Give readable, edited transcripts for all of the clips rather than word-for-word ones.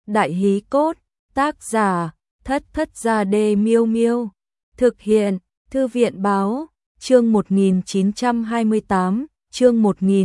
Đại hí cốt, tác giả, Thất Thất Gia Đê Miêu Miêu. Thực hiện, Thư viện báo, chương 1928, chương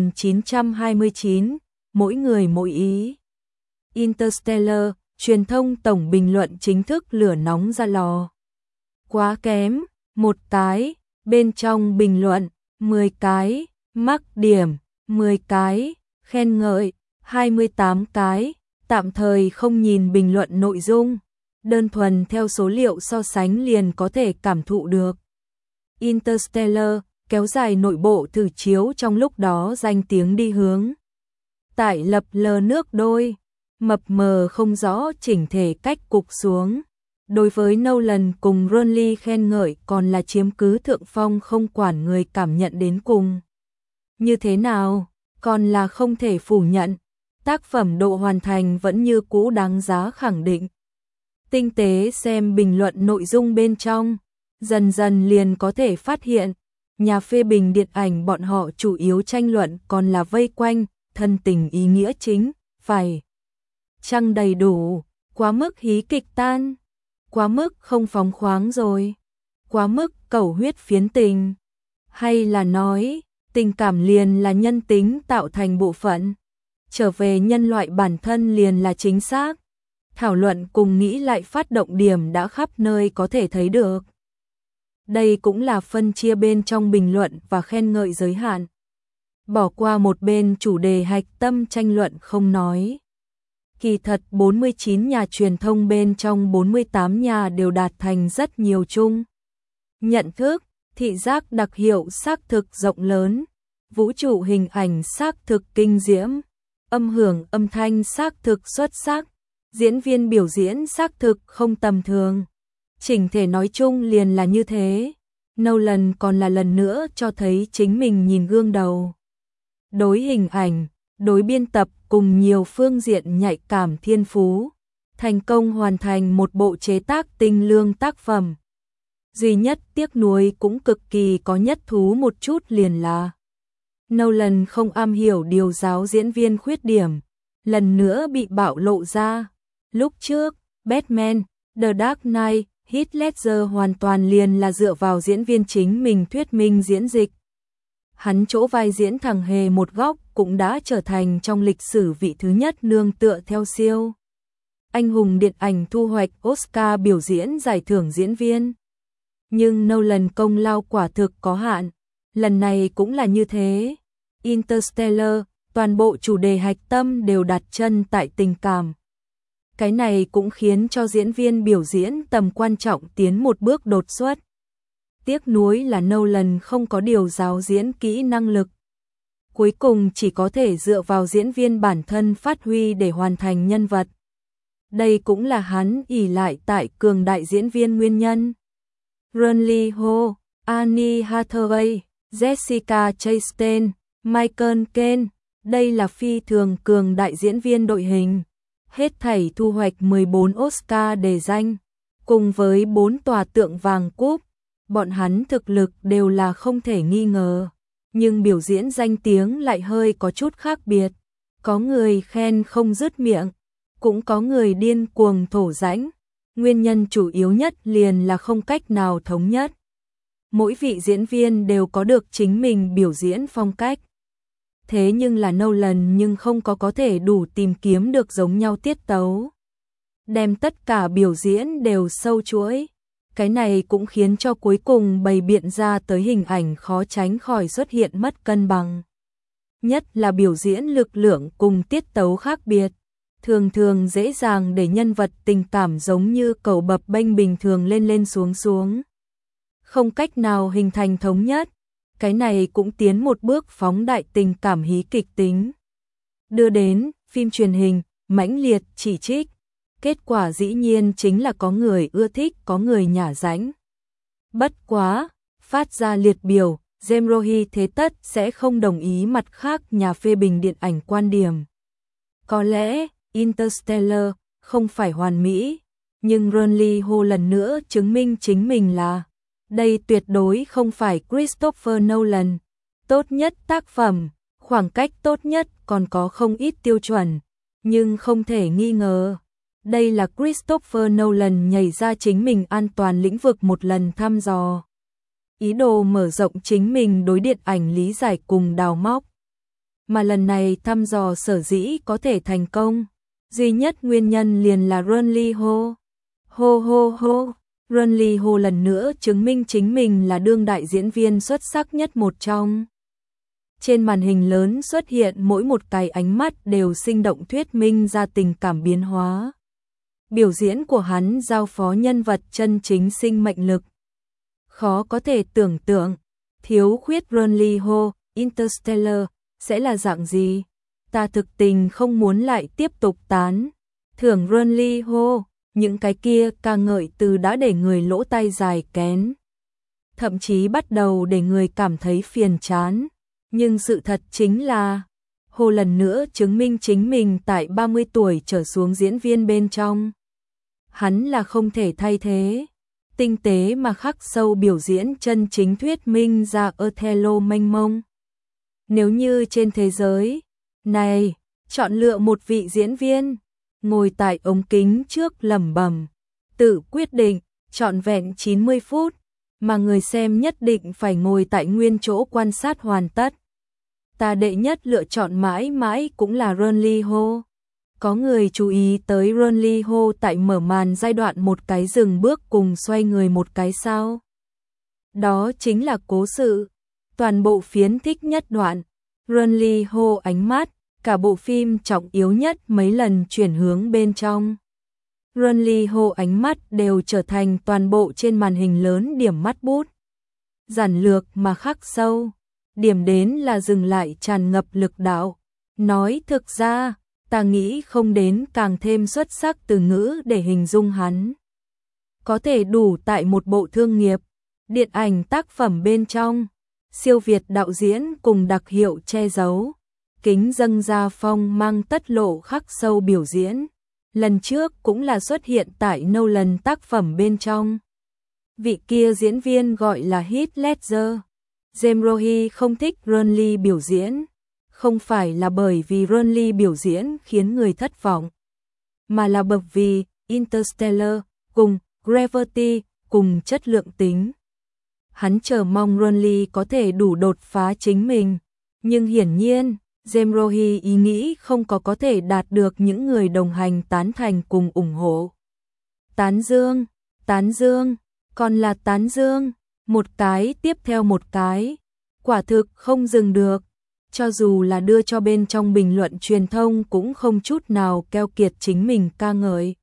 1929, mỗi người mỗi ý. Interstellar, truyền thông tổng bình luận chính thức lửa nóng ra lò. Quá kém, 1 cái, bên trong bình luận, 10 cái, mắc điểm, 10 cái, khen ngợi, 28 cái, tạm thời không nhìn bình luận nội dung, đơn thuần theo số liệu so sánh liền có thể cảm thụ được. Interstellar, kéo dài nội bộ thử chiếu trong lúc đó danh tiếng đi hướng tải lập lờ nước đôi, mập mờ không rõ chỉnh thể cách cục xuống. Đối với Nolan cùng Ronly khen ngợi còn là chiếm cứ thượng phong, không quản người cảm nhận đến cùng như thế nào, còn là không thể phủ nhận, tác phẩm độ hoàn thành vẫn như cũ đáng giá khẳng định. Tinh tế xem bình luận nội dung bên trong, dần dần liền có thể phát hiện, nhà phê bình điện ảnh bọn họ chủ yếu tranh luận còn là vây quanh thân tình ý nghĩa chính, phải chăng đầy đủ, quá mức hí kịch tan, quá mức không phóng khoáng rồi, quá mức cầu huyết phiến tình, hay là nói, tình cảm liền là nhân tính tạo thành bộ phận, trở về nhân loại bản thân liền là chính xác. Thảo luận cùng nghĩ lại phát động điểm đã khắp nơi có thể thấy được. Đây cũng là phân chia bên trong bình luận và khen ngợi giới hạn. Bỏ qua một bên chủ đề hạch tâm tranh luận không nói. Kỳ thật 49 nhà truyền thông bên trong 48 nhà đều đạt thành rất nhiều chung nhận thức, thị giác đặc hiệu xác thực rộng lớn, vũ trụ hình ảnh xác thực kinh diễm, âm hưởng âm thanh xác thực xuất sắc, diễn viên biểu diễn xác thực không tầm thường. Chỉnh thể nói chung liền là như thế. Nolan còn là lần nữa cho thấy chính mình nhìn gương đầu. Đối hình ảnh, đối biên tập cùng nhiều phương diện nhạy cảm thiên phú, thành công hoàn thành một bộ chế tác tinh lương tác phẩm. Duy nhất tiếc nuối cũng cực kỳ có nhất thú một chút liền là Nolan không am hiểu điều giáo diễn viên khuyết điểm, lần nữa bị bạo lộ ra. Lúc trước, Batman, The Dark Knight, Heath Ledger hoàn toàn liền là dựa vào diễn viên chính mình thuyết minh diễn dịch. Hắn chỗ vai diễn thằng hề một góc cũng đã trở thành trong lịch sử vị thứ nhất nương tựa theo siêu anh hùng điện ảnh thu hoạch Oscar biểu diễn giải thưởng diễn viên. Nhưng Nolan công lao quả thực có hạn, lần này cũng là như thế. Interstellar, toàn bộ chủ đề hạch tâm đều đặt chân tại tình cảm. Cái này cũng khiến cho diễn viên biểu diễn tầm quan trọng tiến một bước đột xuất. Tiếc nuối là Nolan không có điều giáo diễn kỹ năng lực. Cuối cùng chỉ có thể dựa vào diễn viên bản thân phát huy để hoàn thành nhân vật. Đây cũng là hắn ỷ lại tại cường đại diễn viên nguyên nhân. Ronly Ho, Annie Hathaway, Jessica Chastain, Michael Caine, đây là phi thường cường đại diễn viên đội hình. Hết thảy thu hoạch 14 Oscar đề danh, cùng với 4 tòa tượng vàng cúp, bọn hắn thực lực đều là không thể nghi ngờ, nhưng biểu diễn danh tiếng lại hơi có chút khác biệt. Có người khen không dứt miệng, cũng có người điên cuồng thổ rãnh, nguyên nhân chủ yếu nhất liền là không cách nào thống nhất. Mỗi vị diễn viên đều có được chính mình biểu diễn phong cách. Thế nhưng là Nolan nhưng không có thể đủ tìm kiếm được giống nhau tiết tấu. Đem tất cả biểu diễn đều sâu chuỗi. Cái này cũng khiến cho cuối cùng bày biện ra tới hình ảnh khó tránh khỏi xuất hiện mất cân bằng. Nhất là biểu diễn lực lượng cùng tiết tấu khác biệt. Thường thường dễ dàng để nhân vật tình cảm giống như cầu bập bênh bình thường lên lên xuống xuống. Không cách nào hình thành thống nhất. Cái này cũng tiến một bước phóng đại tình cảm hí kịch tính. Đưa đến phim truyền hình, mãnh liệt chỉ trích. Kết quả dĩ nhiên chính là có người ưa thích, có người nhả ránh. Bất quá, phát ra liệt biểu, Jamrohi thế tất sẽ không đồng ý mặt khác nhà phê bình điện ảnh quan điểm. Có lẽ, Interstellar không phải hoàn mỹ, nhưng Ronly Ho lần nữa chứng minh chính mình là đây tuyệt đối không phải Christopher Nolan. Tốt nhất tác phẩm, khoảng cách tốt nhất còn có không ít tiêu chuẩn, nhưng không thể nghi ngờ. Đây là Christopher Nolan nhảy ra chính mình an toàn lĩnh vực một lần thăm dò. Ý đồ mở rộng chính mình đối điện ảnh lý giải cùng đào móc. Mà lần này thăm dò sở dĩ có thể thành công, duy nhất nguyên nhân liền là Ron Lee Ho. Ho ho ho, Ron Lee Ho lần nữa chứng minh chính mình là đương đại diễn viên xuất sắc nhất một trong. Trên màn hình lớn xuất hiện mỗi một cái ánh mắt đều sinh động thuyết minh ra tình cảm biến hóa. Biểu diễn của hắn giao phó nhân vật chân chính sinh mệnh lực. Khó có thể tưởng tượng, thiếu khuyết Ron Lee Ho, Interstellar sẽ là dạng gì. Ta thực tình không muốn lại tiếp tục tán thưởng Ron Lee Ho, những cái kia ca ngợi từ đã để người lỗ tai dài kén. Thậm chí bắt đầu để người cảm thấy phiền chán. Nhưng sự thật chính là, Ho lần nữa chứng minh chính mình tại 30 tuổi trở xuống diễn viên bên trong. Hắn là không thể thay thế. Tinh tế mà khắc sâu biểu diễn chân chính thuyết minh ra Othello mênh mông. Nếu như trên thế giới này, chọn lựa một vị diễn viên, ngồi tại ống kính trước lẩm bẩm, tự quyết định, trọn vẹn 90 phút, mà người xem nhất định phải ngồi tại nguyên chỗ quan sát hoàn tất. Ta đệ nhất lựa chọn mãi mãi cũng là Ron Lee Ho. Có người chú ý tới Ron Lee Ho tại mở màn giai đoạn một cái dừng bước cùng xoay người một cái sao. Đó chính là cố sự. Toàn bộ phiến thích nhất đoạn, Ron Lee Ho ánh mắt, cả bộ phim trọng yếu nhất mấy lần chuyển hướng bên trong. Ron Lee Ho ánh mắt đều trở thành toàn bộ trên màn hình lớn điểm mắt bút. Giản lược mà khắc sâu, điểm đến là dừng lại tràn ngập lực đạo. Nói thực ra, ta nghĩ không đến càng thêm xuất sắc từ ngữ để hình dung hắn. Có thể đủ tại một bộ thương nghiệp, điện ảnh tác phẩm bên trong, siêu việt đạo diễn cùng đặc hiệu che giấu, kính dâng ra phong mang tất lộ khắc sâu biểu diễn. Lần trước cũng là xuất hiện tại Nolan tác phẩm bên trong. Vị kia diễn viên gọi là Heath Ledger. James Rohi không thích Ron Lee biểu diễn, không phải là bởi vì Ron Lee biểu diễn khiến người thất vọng, mà là bởi vì Interstellar cùng Gravity cùng chất lượng tính. Hắn chờ mong Ron Lee có thể đủ đột phá chính mình, nhưng hiển nhiên, James Rohi ý nghĩ không có thể đạt được những người đồng hành tán thành cùng ủng hộ. Tán dương, còn là tán dương, một cái tiếp theo một cái, quả thực không dừng được. Cho dù là đưa cho bên trong bình luận truyền thông cũng không chút nào keo kiệt chính mình ca ngợi.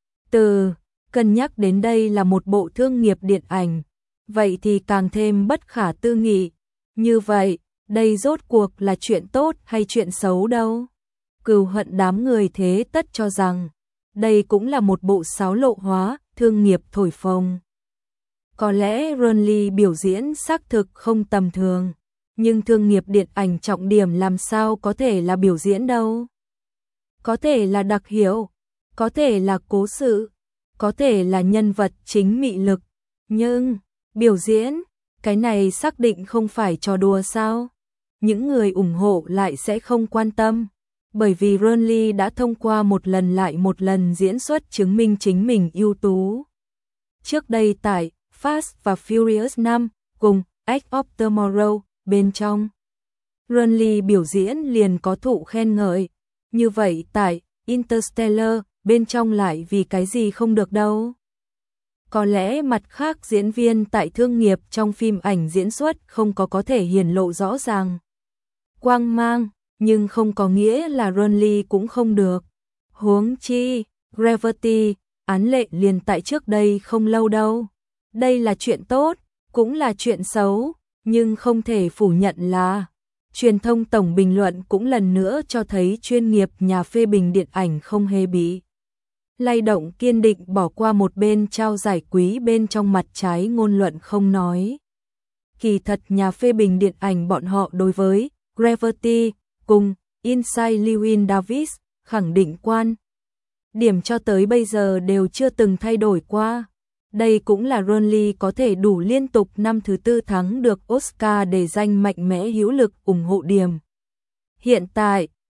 Cân nhắc đến đây là một bộ thương nghiệp điện ảnh, vậy thì càng thêm bất khả tư nghị. Như vậy, đây rốt cuộc là chuyện tốt hay chuyện xấu đâu? Cừu hận đám người thế tất cho rằng, đây cũng là một bộ sáo lộ hóa, thương nghiệp thổi phồng. Có lẽ Ron Lee biểu diễn xác thực không tầm thường, nhưng thương nghiệp điện ảnh trọng điểm làm sao có thể là biểu diễn đâu? Có thể là đặc hiệu, có thể là cố sự, có thể là nhân vật chính mị lực, nhưng biểu diễn, cái này xác định không phải trò đùa sao? Những người ủng hộ lại sẽ không quan tâm, bởi vì Ron Lee đã thông qua một lần lại một lần diễn xuất chứng minh chính mình ưu tú. Trước đây tại Fast và Furious 5 cùng Edge of Tomorrow bên trong, Ron Lee biểu diễn liền có thụ khen ngợi. Như vậy tại Interstellar bên trong lại vì cái gì không được đâu? Có lẽ mặt khác diễn viên tại thương nghiệp trong phim ảnh diễn xuất không có thể hiển lộ rõ ràng quang mang, nhưng không có nghĩa là Ron Lee cũng không được. Huống chi, Gravity, án lệ liền tại trước đây không lâu đâu. Đây là chuyện tốt, cũng là chuyện xấu, nhưng không thể phủ nhận là truyền thông tổng bình luận cũng lần nữa cho thấy chuyên nghiệp nhà phê bình điện ảnh không hề bị lay động, kiên định bỏ qua một bên trao giải quý bên trong mặt trái ngôn luận không nói. Kỳ thật nhà phê bình điện ảnh bọn họ đối với Gravity cùng Inside Llewyn Davis khẳng định quan điểm cho tới bây giờ đều chưa từng thay đổi qua. Đây cũng là Ron Lee có thể đủ liên tục năm thứ tư thắng được Oscar để danh mạnh mẽ hữu lực ủng hộ điểm. Hiện tại,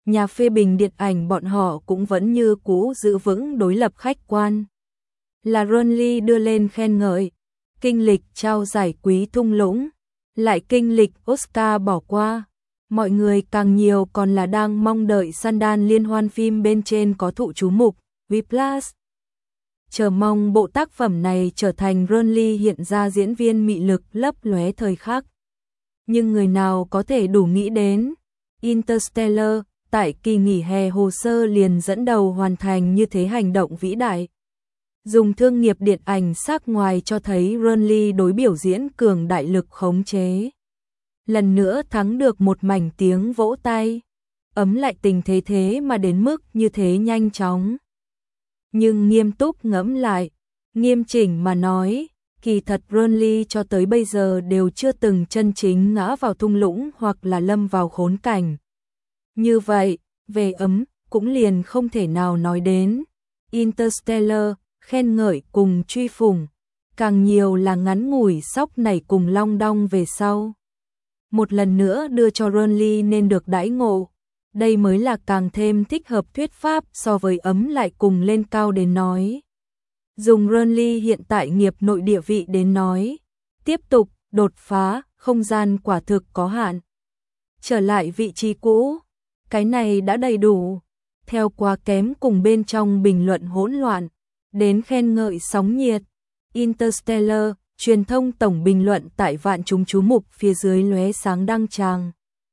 Nhà phê bình điện ảnh bọn họ cũng vẫn như cũ giữ vững đối lập khách quan. Là Ronly đưa lên khen ngợi, kinh lịch trao giải quý thung lũng, lại kinh lịch Oscar bỏ qua. Mọi người càng nhiều còn là đang mong đợi Sundance liên hoan phim bên trên có thụ chú mục, Whiplash. Chờ mong bộ tác phẩm này trở thành Ronly hiện ra diễn viên mị lực lấp lóe thời khắc. Nhưng người nào có thể đủ nghĩ đến, Interstellar, tại kỳ nghỉ hè hồ sơ liền dẫn đầu hoàn thành như thế hành động vĩ đại. Dùng thương nghiệp điện ảnh sắc ngoài cho thấy Ronly đối biểu diễn cường đại lực khống chế. Lần nữa thắng được một mảnh tiếng vỗ tay, ấm lại tình thế thế mà đến mức như thế nhanh chóng. Nhưng nghiêm túc ngẫm lại, nghiêm chỉnh mà nói, kỳ thật Ronly cho tới bây giờ đều chưa từng chân chính ngã vào thung lũng hoặc là lâm vào khốn cảnh. Như vậy, về ấm, cũng liền không thể nào nói đến. Interstellar, khen ngợi cùng truy phủng, càng nhiều là ngắn ngủi sóc nảy cùng long đong về sau. Một lần nữa đưa cho Ronly nên được đãi ngộ. Đây mới là càng thêm thích hợp thuyết pháp so với ấm lại cùng lên cao đến nói. Dùng Ronly hiện tại nghiệp nội địa vị đến nói, tiếp tục đột phá, không gian quả thực có hạn. Trở lại vị trí cũ, cái này đã đầy đủ. Theo quá kém cùng bên trong bình luận hỗn loạn, đến khen ngợi sóng nhiệt, Interstellar, truyền thông tổng bình luận tại vạn chúng chú mục phía dưới lóe sáng đăng tràng.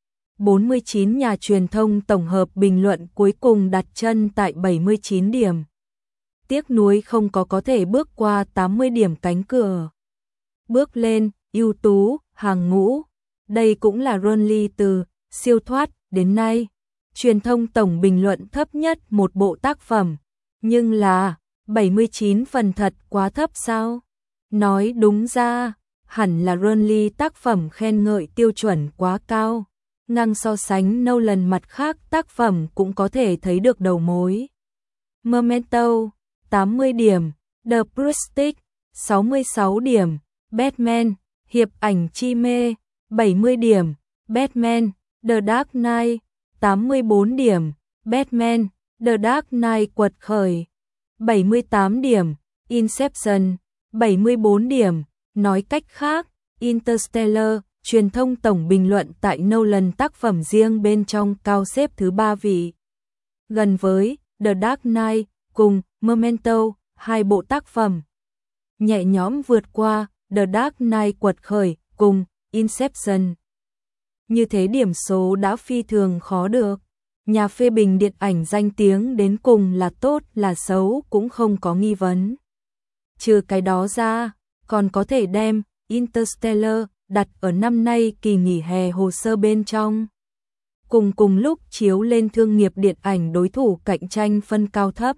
49 nhà truyền thông tổng hợp bình luận cuối cùng đặt chân tại 79 điểm. Tiếc nuối không có thể bước qua 80 điểm cánh cửa. Bước lên, ưu tú, hàng ngũ. Đây cũng là Ronly từ siêu thoát đến nay. Truyền thông tổng bình luận thấp nhất một bộ tác phẩm. Nhưng là 79 phần thật quá thấp sao? Nói đúng ra, hẳn là Ronly tác phẩm khen ngợi tiêu chuẩn quá cao. Ngang so sánh Nolan mặt khác tác phẩm cũng có thể thấy được đầu mối. Memento, 80 điểm, The Prestige, 66 điểm, Batman, Hiệp ảnh chi mê, 70 điểm, Batman, The Dark Knight, 84 điểm, Batman, The Dark Knight quật khởi, 78 điểm, Inception, 74 điểm, nói cách khác, Interstellar, truyền thông tổng bình luận tại Nolan tác phẩm riêng bên trong cao xếp thứ 3 vị. Gần với The Dark Knight cùng Memento, hai bộ tác phẩm. Nhẹ nhõm vượt qua The Dark Knight quật khởi cùng Inception. Như thế điểm số đã phi thường khó được. Nhà phê bình điện ảnh danh tiếng đến cùng là tốt là xấu cũng không có nghi vấn. Trừ cái đó ra, còn có thể đem Interstellar đặt ở năm nay kỳ nghỉ hè hồ sơ bên trong. Cùng lúc chiếu lên thương nghiệp điện ảnh đối thủ cạnh tranh phân cao thấp.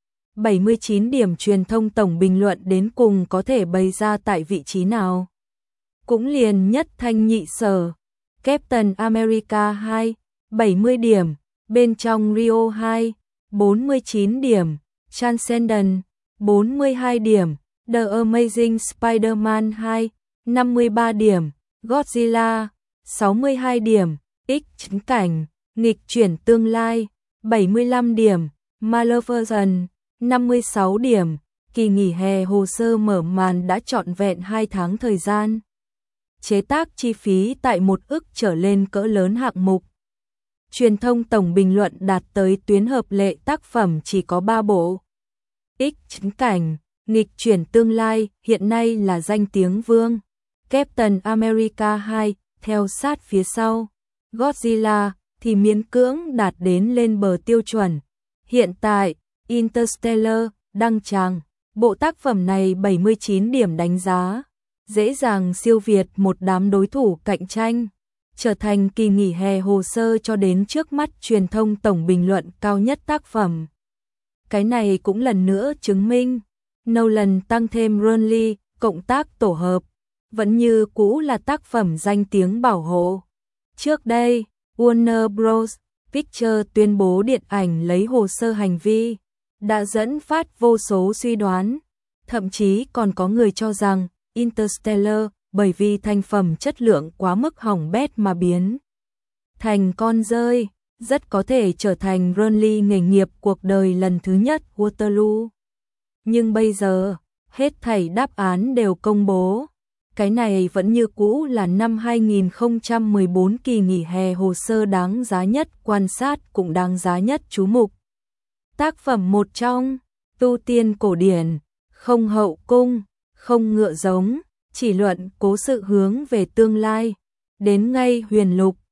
79 điểm truyền thông tổng bình luận đến cùng có thể bày ra tại vị trí nào. Cũng liền nhất thanh nhị sở. Captain America 2, 70 điểm. Bên trong Rio 2, 49 điểm. Transcendent, 42 điểm. The Amazing Spider-Man 2, 53 điểm. Godzilla, 62 điểm. X cảnh, nghịch chuyển tương lai, 75 điểm. Maleficent, 56 điểm. Kỳ nghỉ hè hồ sơ mở màn đã trọn vẹn 2 tháng thời gian. Chế tác chi phí tại 1 ức trở lên cỡ lớn hạng mục. Truyền thông tổng bình luận đạt tới tuyến hợp lệ tác phẩm chỉ có 3 bộ. X cảnh, nghịch chuyển tương lai hiện nay là danh tiếng vương. Captain America 2 theo sát phía sau. Godzilla thì miễn cưỡng đạt đến lên bờ tiêu chuẩn. Hiện tại, Interstellar đăng tràng. Bộ tác phẩm này 79 điểm đánh giá. Dễ dàng siêu việt một đám đối thủ cạnh tranh. Trở thành kỳ nghỉ hè hồ sơ cho đến trước mắt truyền thông tổng bình luận cao nhất tác phẩm. Cái này cũng lần nữa chứng minh, Nolan tăng thêm Ronly, cộng tác tổ hợp, vẫn như cũ là tác phẩm danh tiếng bảo hộ. Trước đây, Warner Bros. Pictures tuyên bố điện ảnh lấy hồ sơ hành vi, đã dẫn phát vô số suy đoán, thậm chí còn có người cho rằng Interstellar bởi vì thành phẩm chất lượng quá mức hỏng bét mà biến thành con rơi. rất có thể trở thành Burnley nghề nghiệp cuộc đời lần thứ nhất Waterloo. Nhưng bây giờ, hết thảy đáp án đều công bố. Cái này vẫn như cũ là năm 2014 kỳ nghỉ hè hồ sơ đáng giá nhất quan sát cũng đáng giá nhất chú mục. Tác phẩm một trong, tu tiên cổ điển, không hậu cung, không ngựa giống, chỉ luận cố sự hướng về tương lai, đến ngay huyền lục.